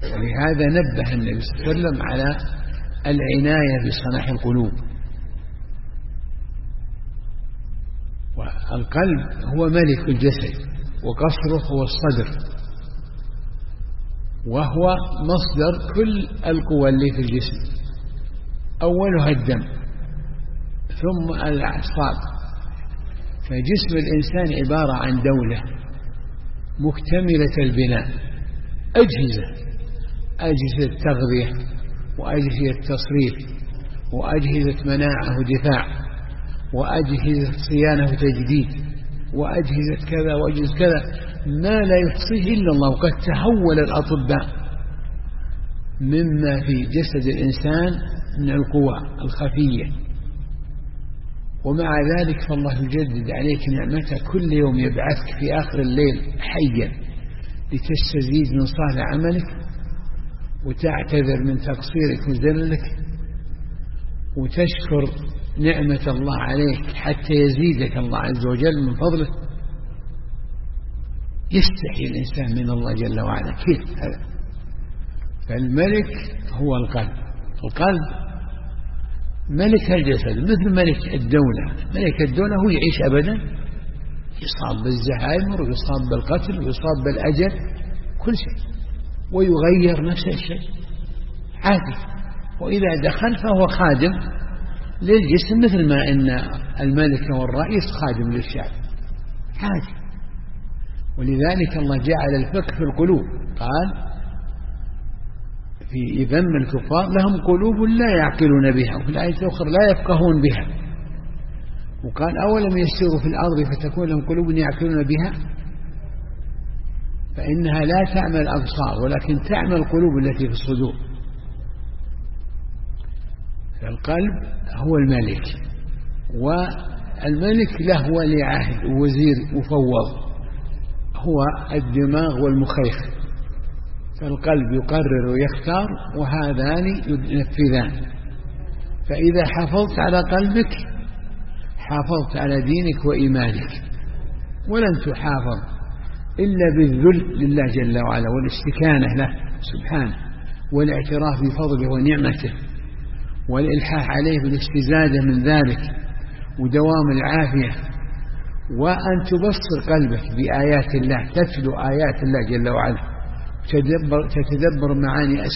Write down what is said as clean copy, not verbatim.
ولهذا نبه النبي صلى الله عليه وسلم على العناية بصلاح القلوب. والقلب هو ملك الجسد، وقصره هو الصدر، وهو مصدر كل القوى اللي في الجسم، أولها الدم ثم الأعصاب. فجسم الإنسان عبارة عن دولة مكتملة البناء، أجهزة تغذية، وأجهزة تصريف، وأجهزة مناعة ودفاع، وأجهزة صيانة وتجديد، وأجهزة كذا وأجهزة كذا، ما لا يحصيه إلا الله. وقد تهول الأطباء مما في جسد الإنسان من القوى الخفية، ومع ذلك فالله يجدد عليك نعمته كل يوم، يبعثك في آخر الليل حيا لتستزيد من صالح عملك، وتعتذر من تقصيرك وزللك، وتشكر نعمة الله عليك حتى يزيدك الله عز وجل من فضله. يستحي الإنسان من الله جل وعلا كيف هذا؟ فالملك هو القلب. القلب ملك الجسد مثل ملك الدولة. ملك الدولة هو يعيش أبدا، يصاب بالزهايمر ويصاب بالقتل ويصاب بالأجل، كل شيء، ويغير نفس الشيء عادي. وإذا دخل فهو خادم للجسم، مثل ما إن الملك والرئيس خادم للشعب عادي. ولذلك الله جعل الفقه في القلوب، قال في ذم الكفار لهم قلوب لا يعقلون بها، وفي الآية الأخرى لا يفقهون بها. وقال أولم يسيروا في الأرض فتكون لهم قلوب يعقلون بها، فإنها لا تعمل الأبصار ولكن تعمل القلوب التي في الصدور. فالقلب هو الملك، والملك له ولي عهد ووزير مفوض، هو الدماغ والمخيخ. فالقلب يقرر ويختار، وهذان ينفذان. فإذا حافظت على قلبك حافظت على دينك وإيمانك، ولن تحافظ إلا بالذل لله جل وعلا، والاستكانة له سبحانه، والاعتراف بفضله ونعمته، والإلحاح عليه بالاستزادة من ذلك، ودوام العافية، وأن تبصر قلبك بآيات الله، تتلو آيات الله جل وعلا، تتدبر معاني